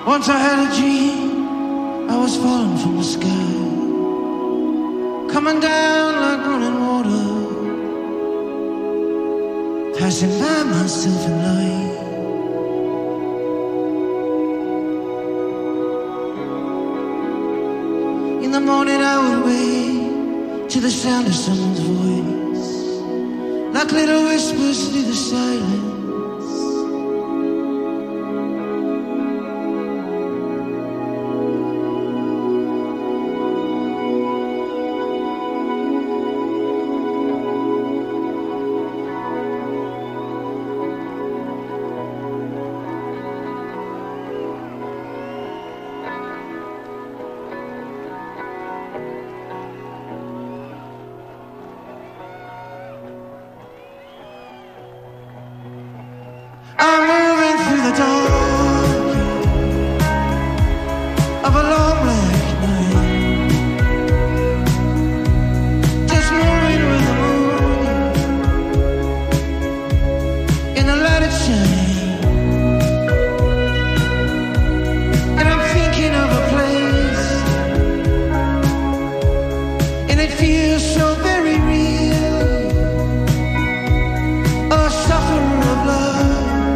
Once I had a dream, I was falling from the sky, coming down like running water, passing by myself in light. In the morning I would wake to the sound of someone's voice, like little whispers through the silence. I'm moving through the dark of a long black night, just moving with the moon in the light it shines. And I'm thinking of a place, and it feels so very real, a sufferer of love.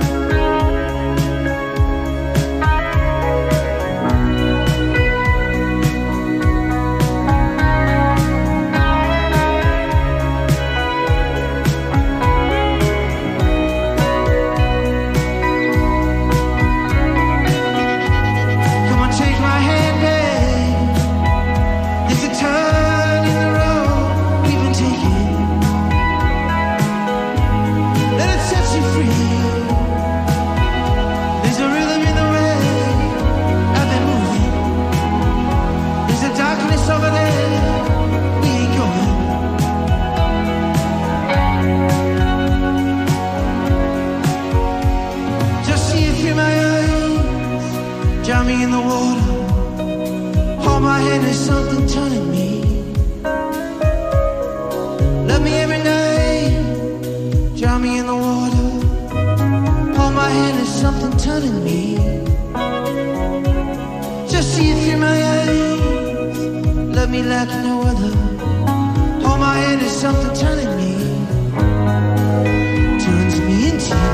Drown me in the water, hold my hand, there's something turning me. Love me every night, drown me in the water, hold my hand, there's something turning me. Just see it through my eyes, love me like no other, hold my hand, there's something turning me, turns me into you.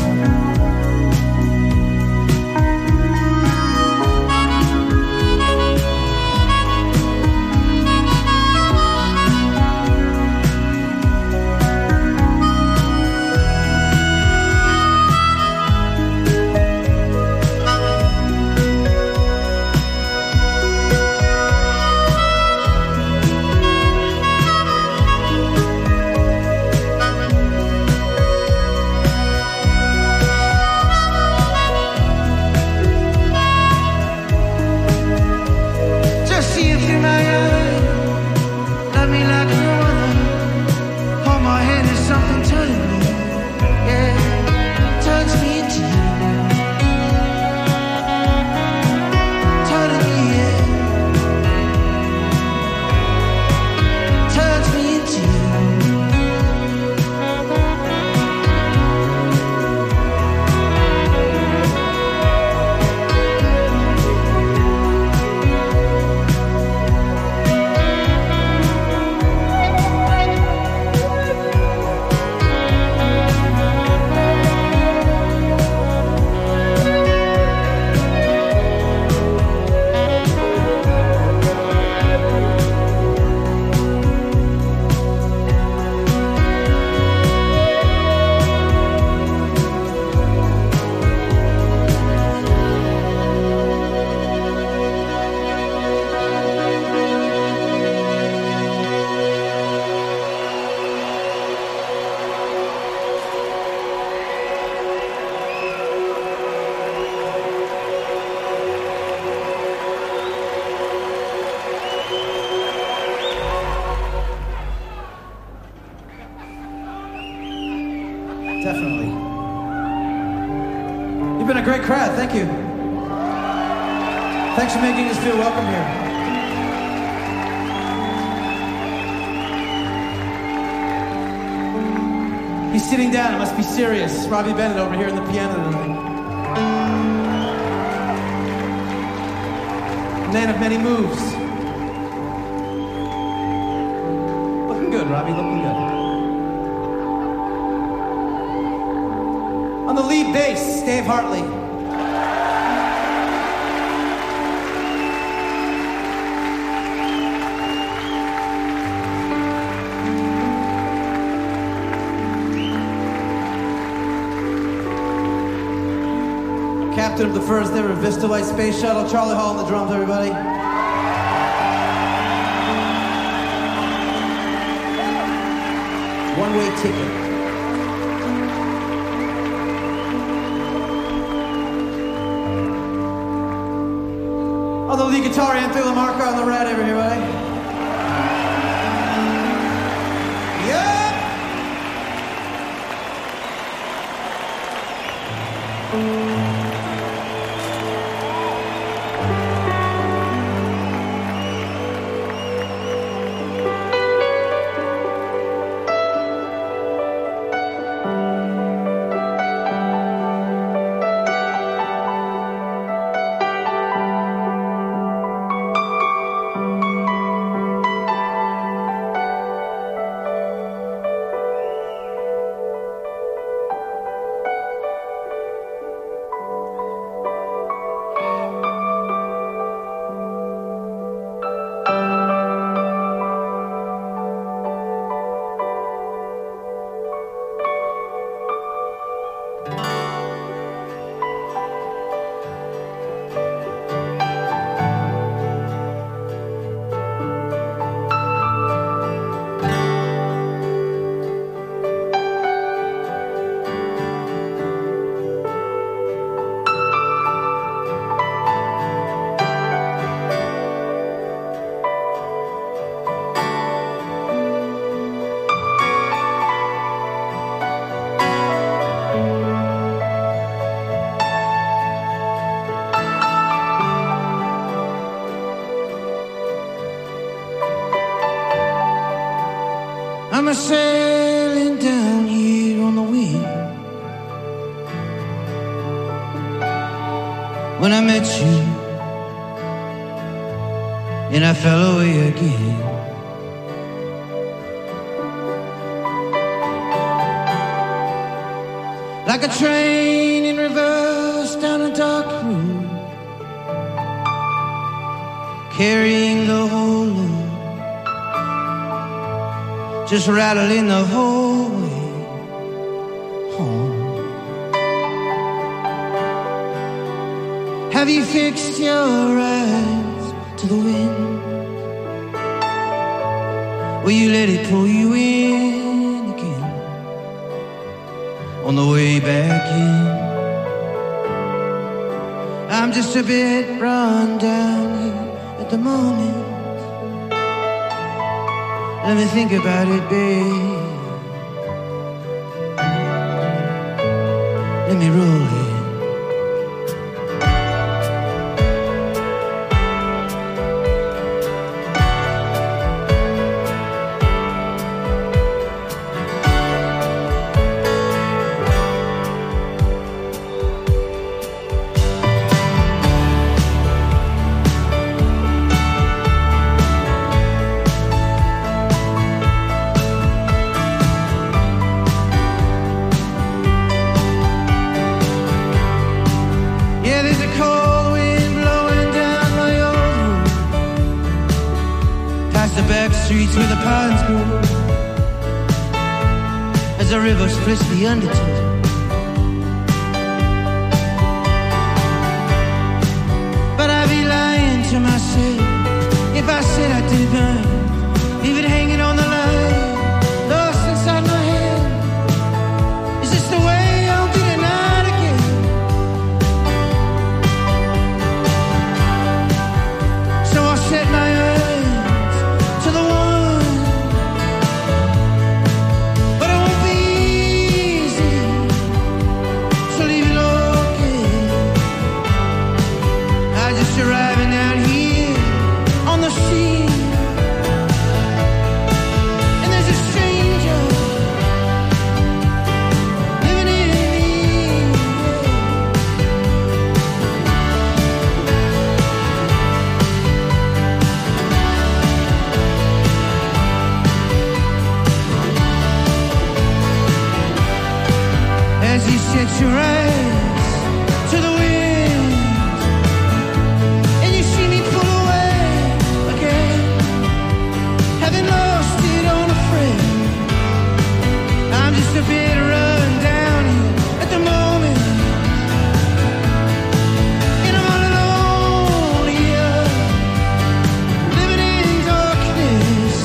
Definitely. You've been a great crowd. Thank you. Thanks for making us feel welcome here. He's sitting down. It must be serious. Robbie Bennett over here on the piano tonight. man of many moves. Looking good, Robbie, looking good. On the lead bass, Dave Hartley. Captain of the first ever Vista Light Space Shuttle, Charlie Hall on the drums, everybody. One-way ticket. On the lead guitar, Anthony Lamarca on the red, everybody. Yeah! I'm a-sailing down here on the wind. When I met you, and I fell away again. Like a train in reverse down a dark road, carrying the whole load, just rattling the whole way home. Have you fixed your eyes to the wind? Will you let it pull you in again on the way back in? I'm just a bit run down here at the moment. Let me think about it, babe. Let me roll it. Streets where the pines grow, as the river splits the undertow. But I'd be lying to myself if I said I didn't leave it hanging on the line, lost inside my head. Is this the way I'll be tonight again? So I'll set my eyes to the one. Arriving out here on the scene, makes you rise to the wind, and you see me pull away again, having lost it on a friend. I'm just a bit run down here at the moment, and I'm all alone here, living in darkness.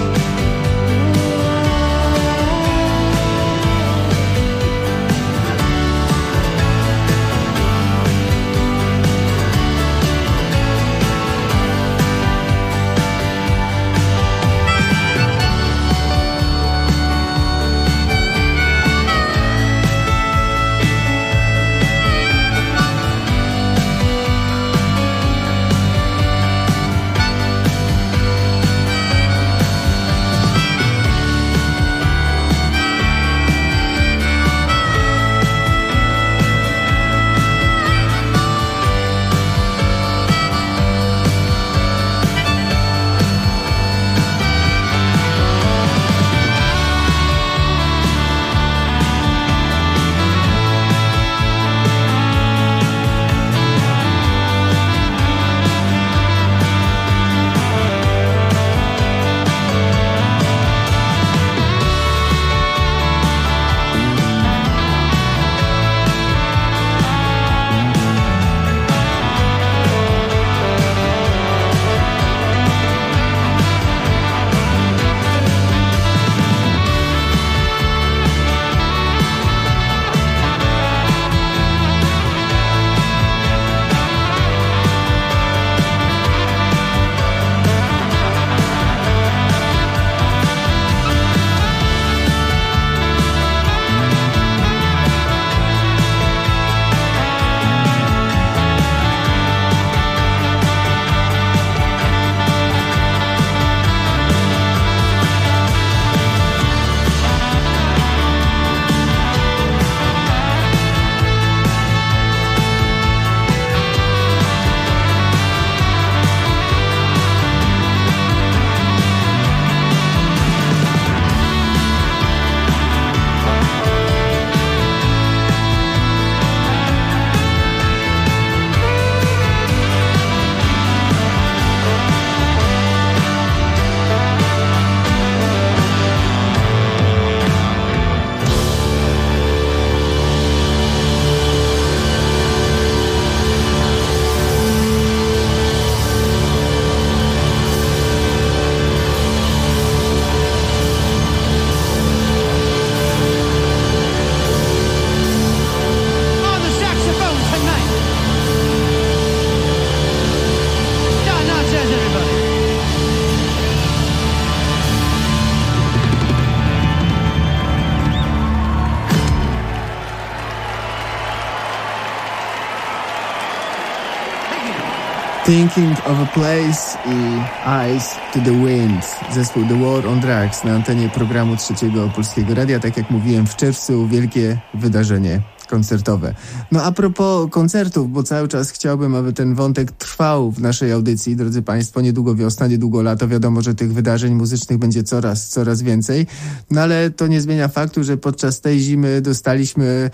Thinking of a Place i Eyes to the Wind, zespół The War on Drugs na antenie programu Trzeciego Polskiego Radia. Tak jak mówiłem, w czerwcu wielkie wydarzenie koncertowe. No a propos koncertów, bo cały czas chciałbym, aby ten wątek trwał w naszej audycji. Drodzy Państwo, niedługo wiosna, niedługo lato. Wiadomo, że tych wydarzeń muzycznych będzie coraz więcej. No ale to nie zmienia faktu, że podczas tej zimy dostaliśmy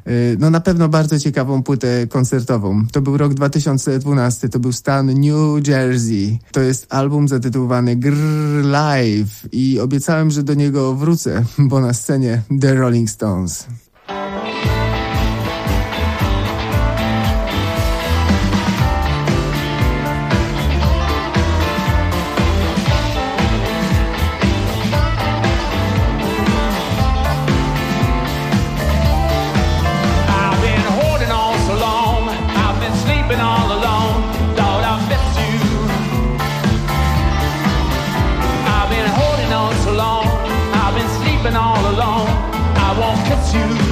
no na pewno bardzo ciekawą płytę koncertową. To był rok 2012, to był stan New Jersey. To jest album zatytułowany Grrr Live i obiecałem, że do niego wrócę, bo na scenie The Rolling Stones. All alone, I won't catch you.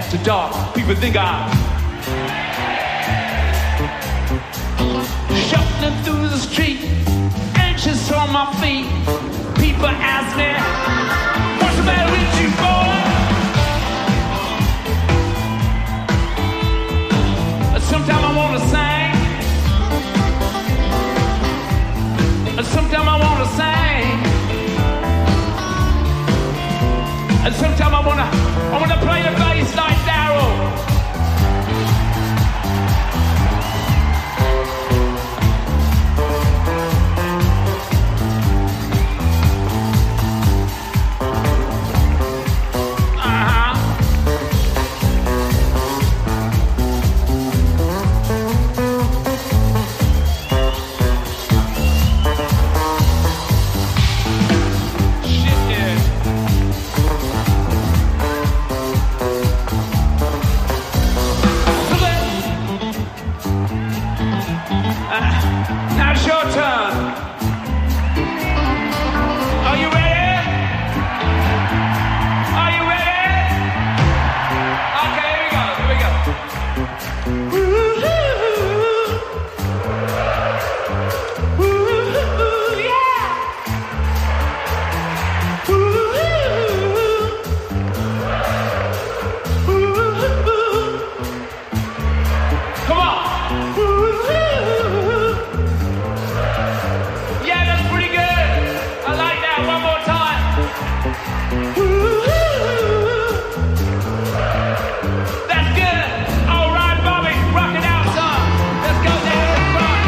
after dark. People think I'm shuffling through the street, anxious on my feet. People ask me, what's the matter with you, boy? Sometimes I wanna sing, and sometimes I wanna sing, and sometimes I wanna play the bass like Daryl. Now it's your turn. Are you ready? Are you ready? Okay, here we go. Woo-hoo, yeah. Woo-hoo. Come on. Yeah, that's pretty good. I like that. One more time. That's good. All right, Bobby, rock it out, son. Let's go down to the front.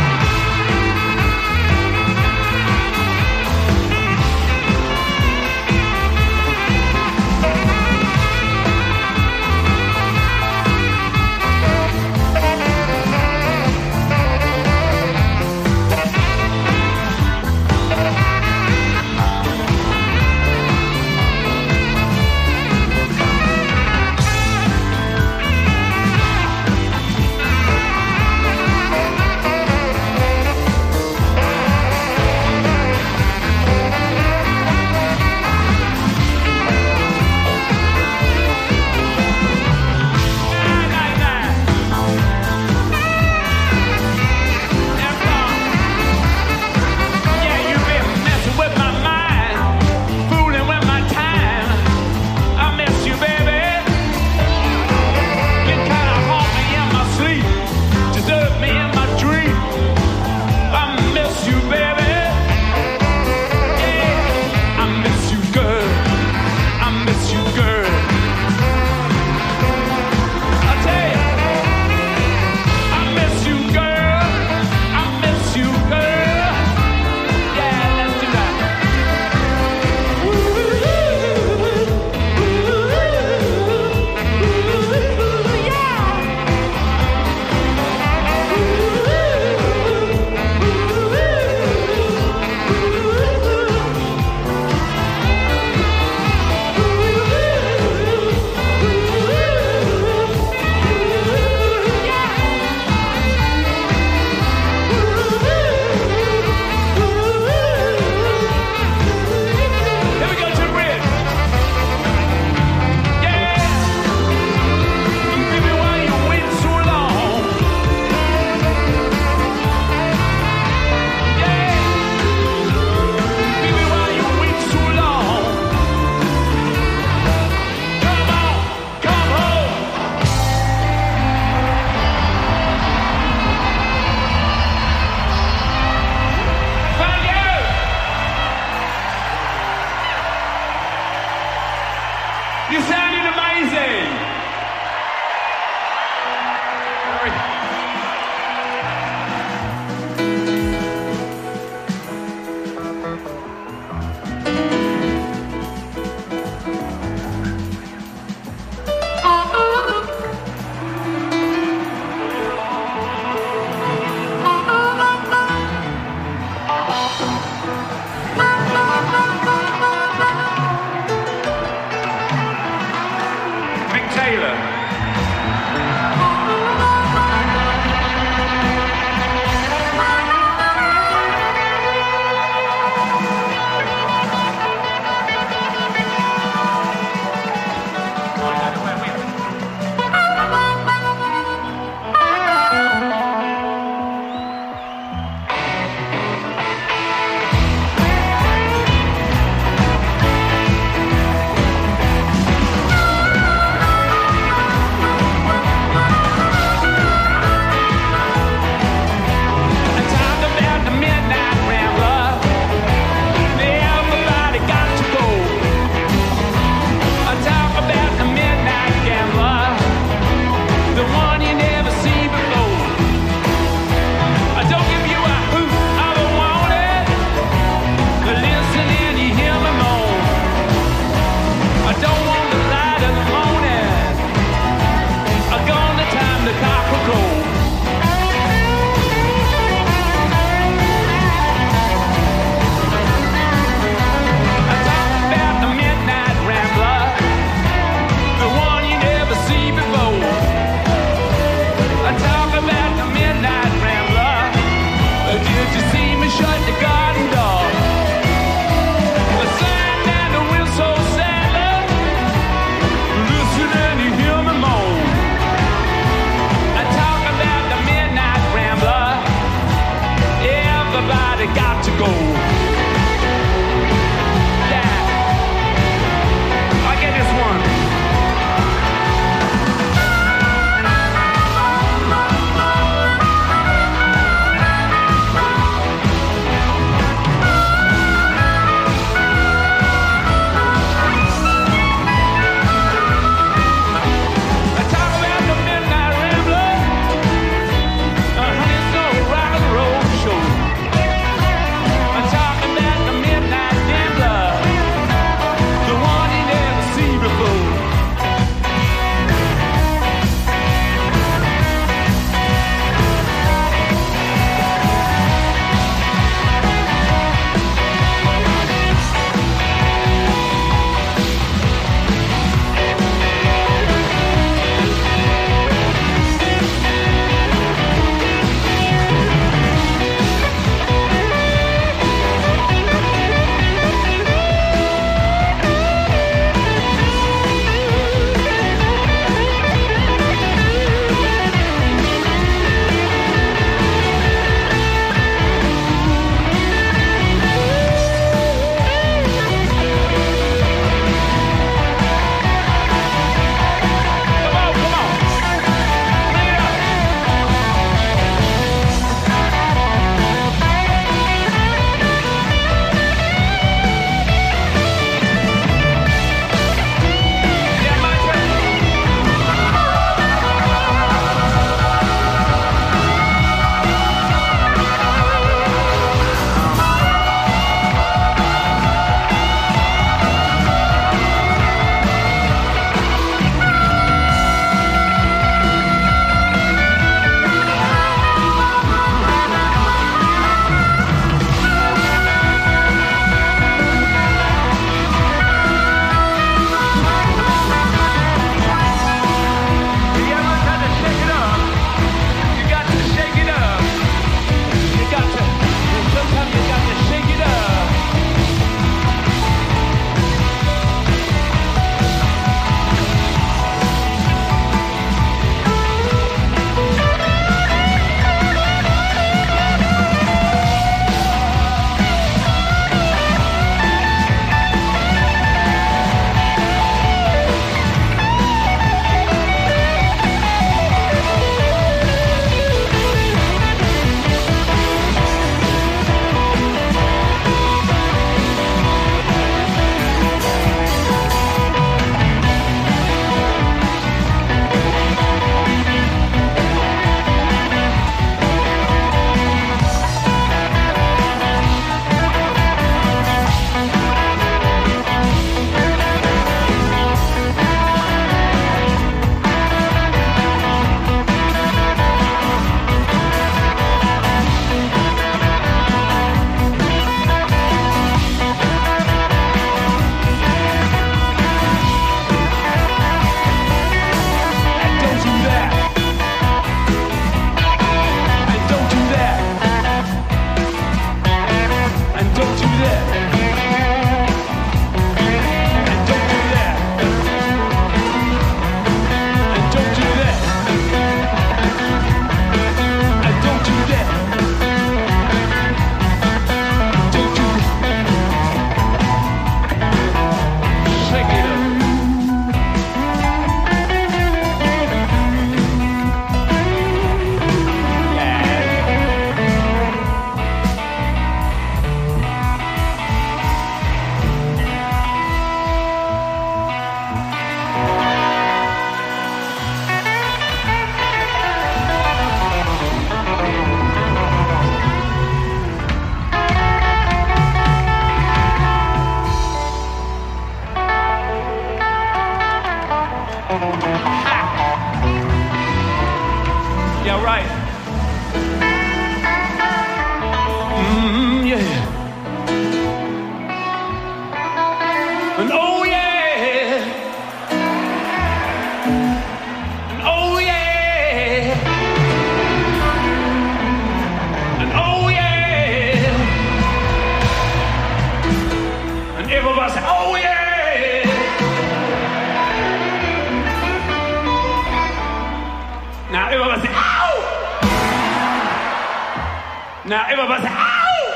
Now everybody say, ow!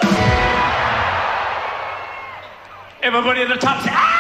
Everybody at the top say, ow!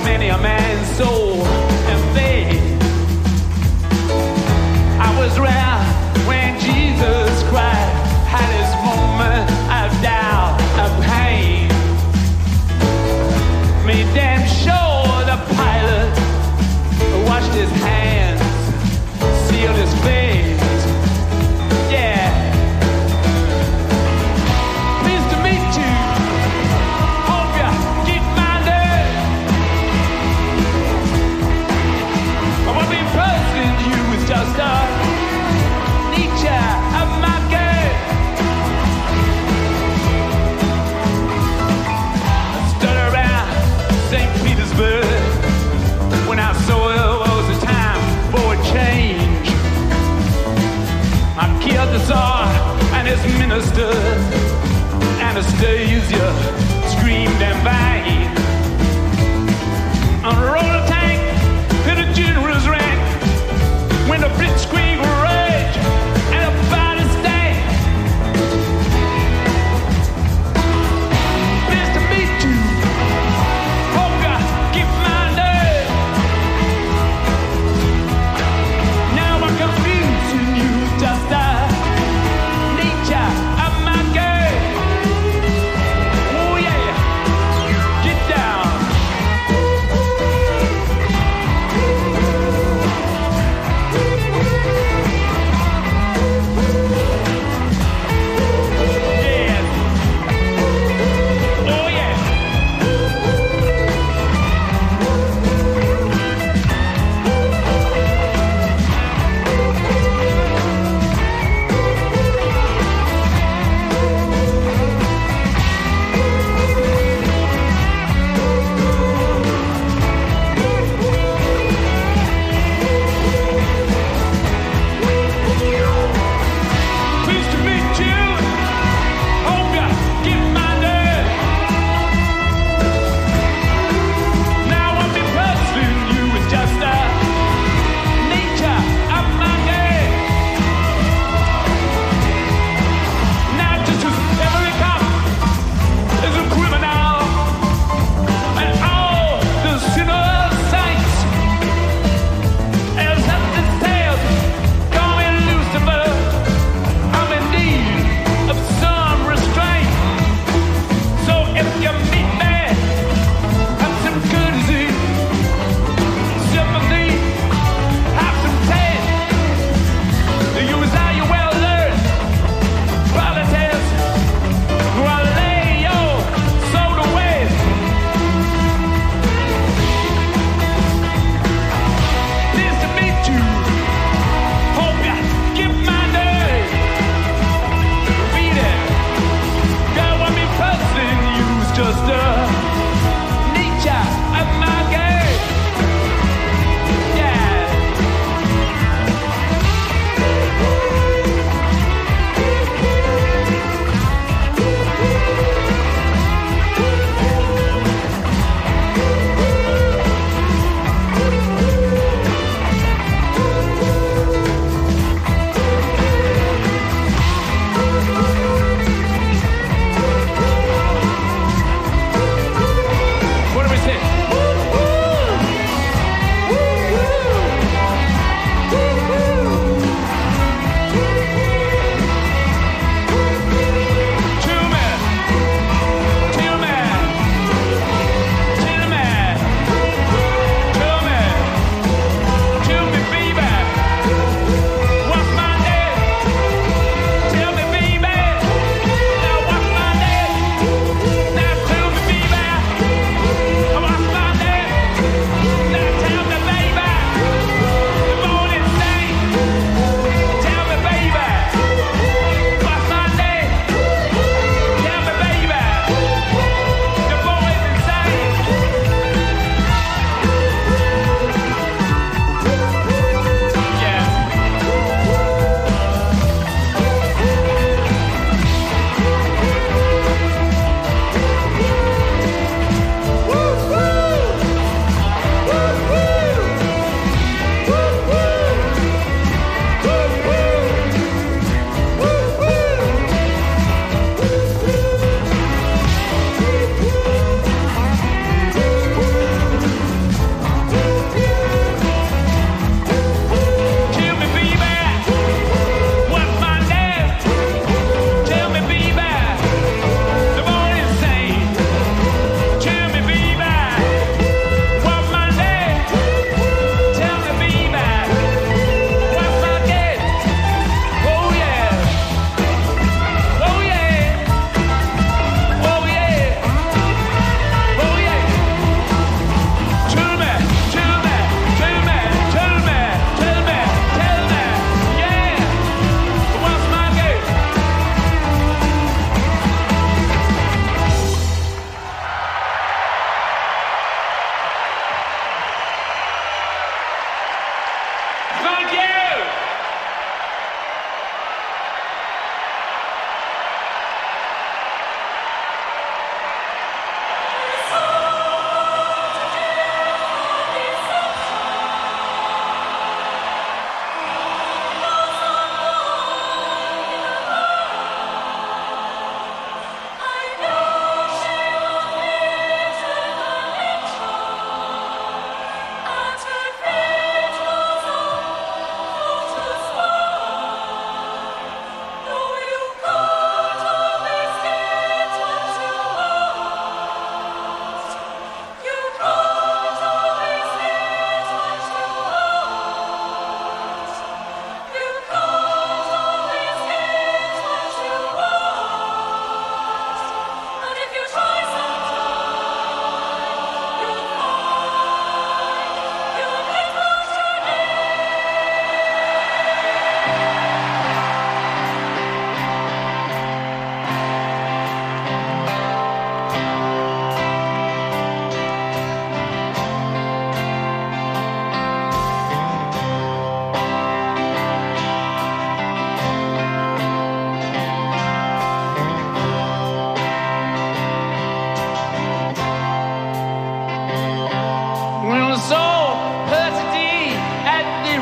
many a man's soul and faith. I was around when Jesus Christ had his moment of doubt, of pain. Made damn sure the pilot washed his hands, sealed his face. Yeah. Pleased to meet you. Hope you get my name. What we posting you is just a nature of my game. I stood around St. Petersburg when I saw it was a time for a change. I killed the Tsar and his ministers. Anastasia screamed in vain. On a roller tank to the general's rank. When the blitzkrieg rage and the body stank. Nice to meet you. Hope you keep my name. Now I'm confusing you, just the nature of my game. Oh yeah, get down.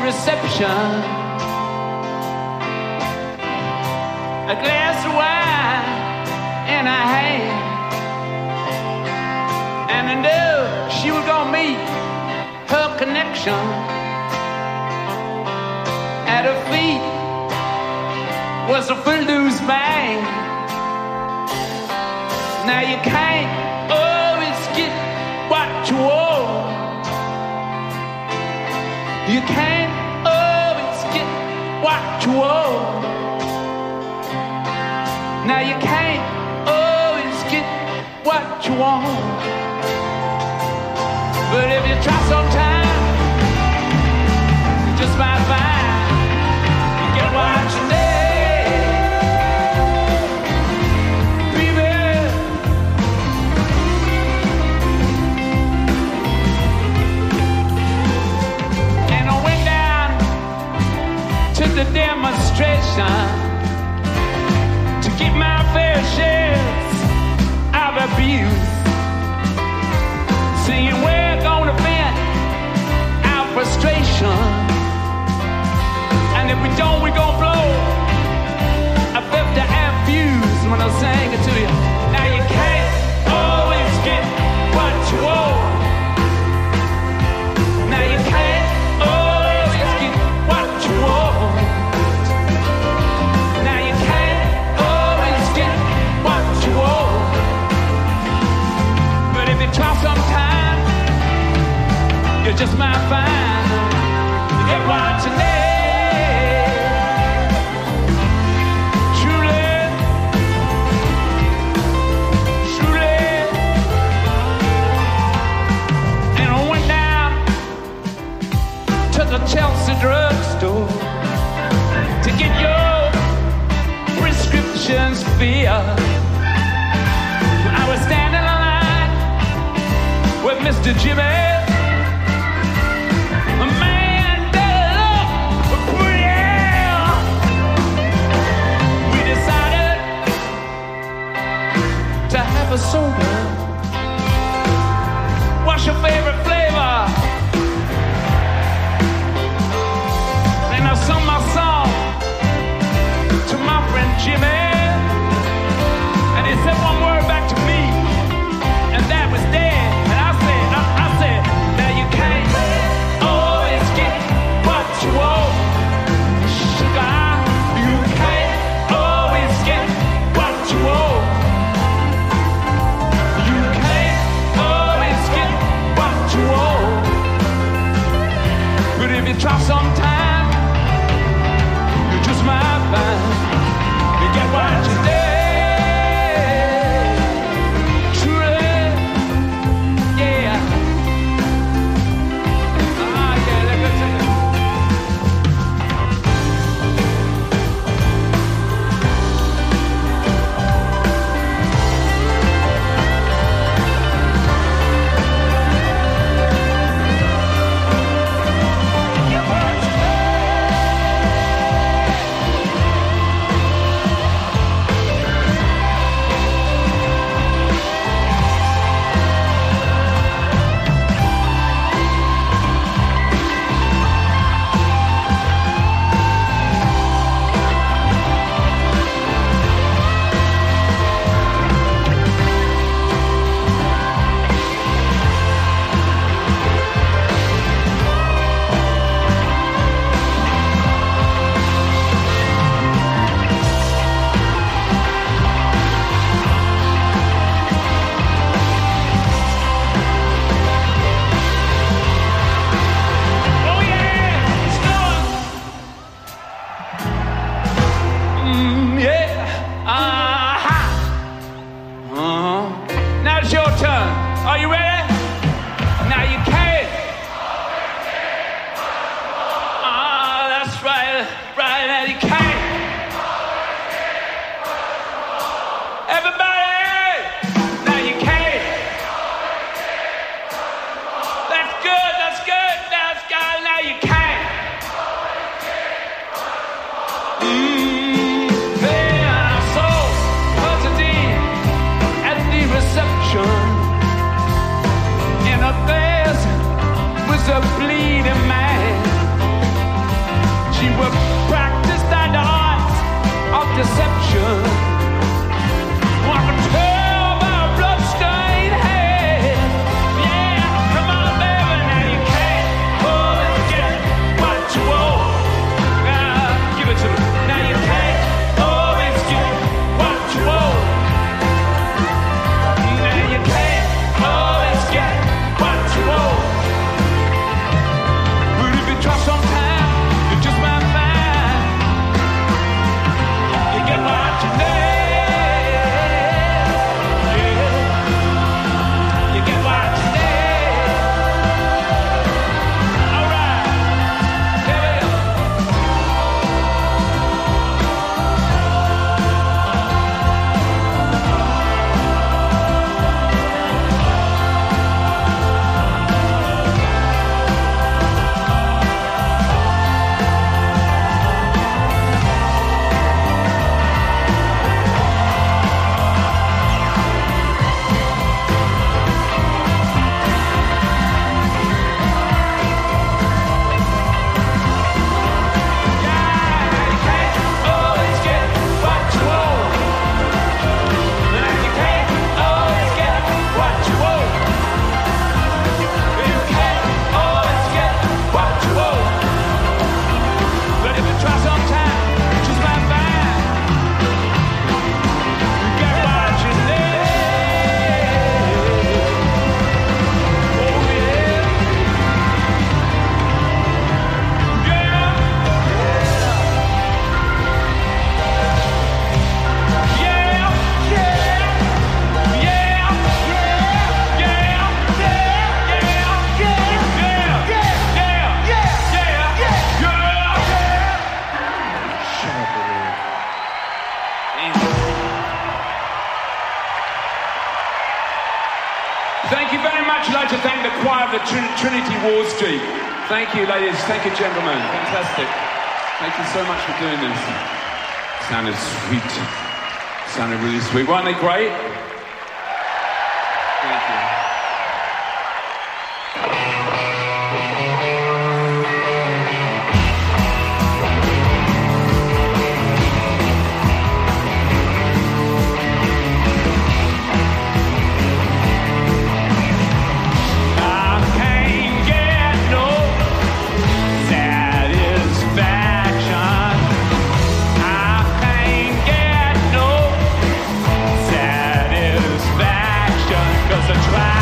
reception, a glass of wine in her hand, and I knew she was gonna meet her connection. At her feet was a footloose band. Now you can't always get what you want. You can't always get what you want. Now you can't always get what you want. But if you try sometime, you just might find you get what you need, baby. And I went down to the demonstration to get my fair share of abuse, singing we're gonna vent our frustration, and if we don't, we're gonna blow a 50 amp fuse when I sing it to you. Now you can't always get what you want. Now you can't always get what you want. Now you can't always get what you want. But if you try sometime, you just might find you get what you need. Truly, truly. And I went down to the Chelsea drugstore to get your prescriptions filled. I was standing in line with Mr. Jimmy. A soda. What's your favorite flavor? And I sung my song to my friend Jimmy, and he said one word back to me, and that was dead. And I said, now you can't always get what you want, sugar. You can't always get what you want. But if you try sometime, you just might find you get what you need. Truly, yeah. Yeah, let go to you. deception. I can tell by a bloodstained head. Yeah, come on, baby, now you can't always get what you want. Give it to me. Now you can't always get what you want. Now you can't always get what you want. But if you try sometime, you just might find you get what you need. Yeah, you get what you need. All right, here we go. Thank you very much. I'd like to thank the choir of the Trinity Ward Street. Thank you, ladies. Thank you, gentlemen. Fantastic. Thank you so much for doing this. Sounded sweet. Sounded really sweet. Weren't they great? Thank you. Try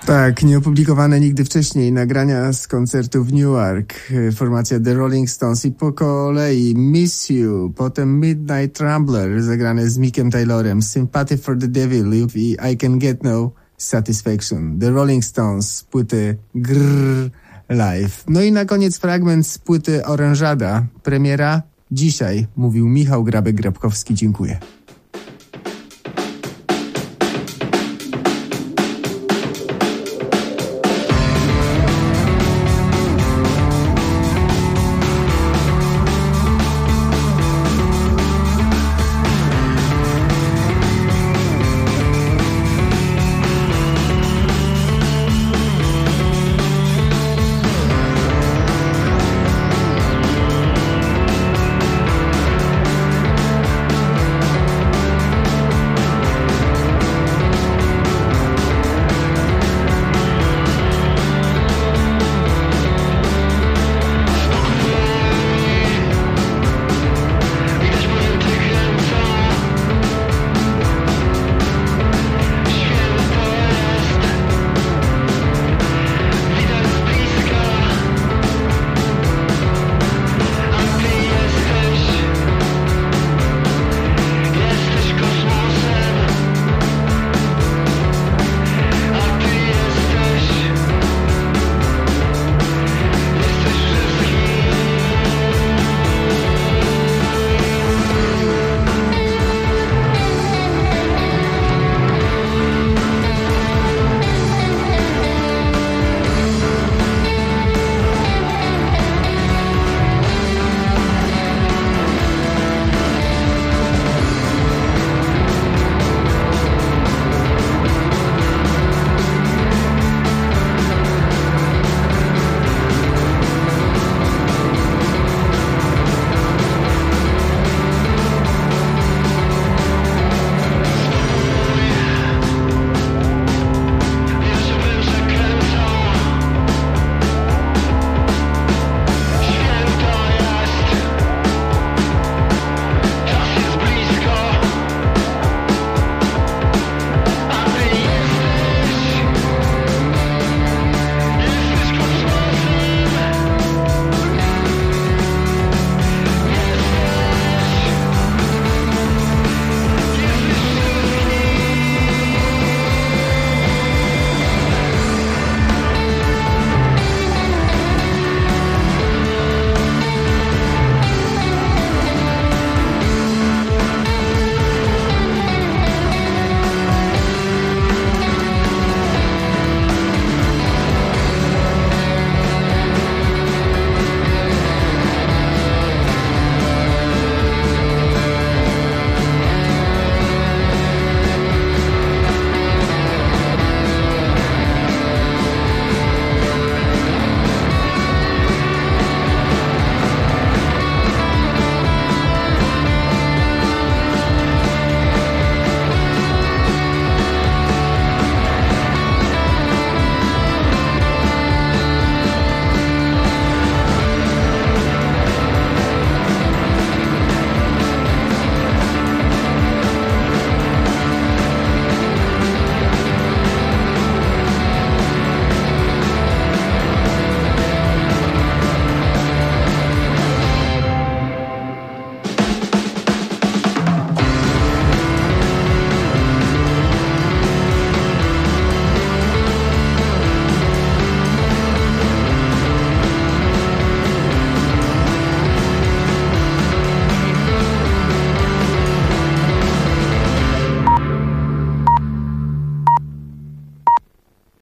Tak, nieopublikowane nigdy wcześniej nagrania z koncertu w Newark. Formacja The Rolling Stones i po kolei Miss You, potem Midnight Rambler zagrane z Mickiem Taylorem, Sympathy for the Devil i I Can Get No Satisfaction. The Rolling Stones z płyty Grrr Live. No i na koniec fragment z płyty Orężada. Premiera dzisiaj, mówił Michał Grabek-Grabkowski. Dziękuję.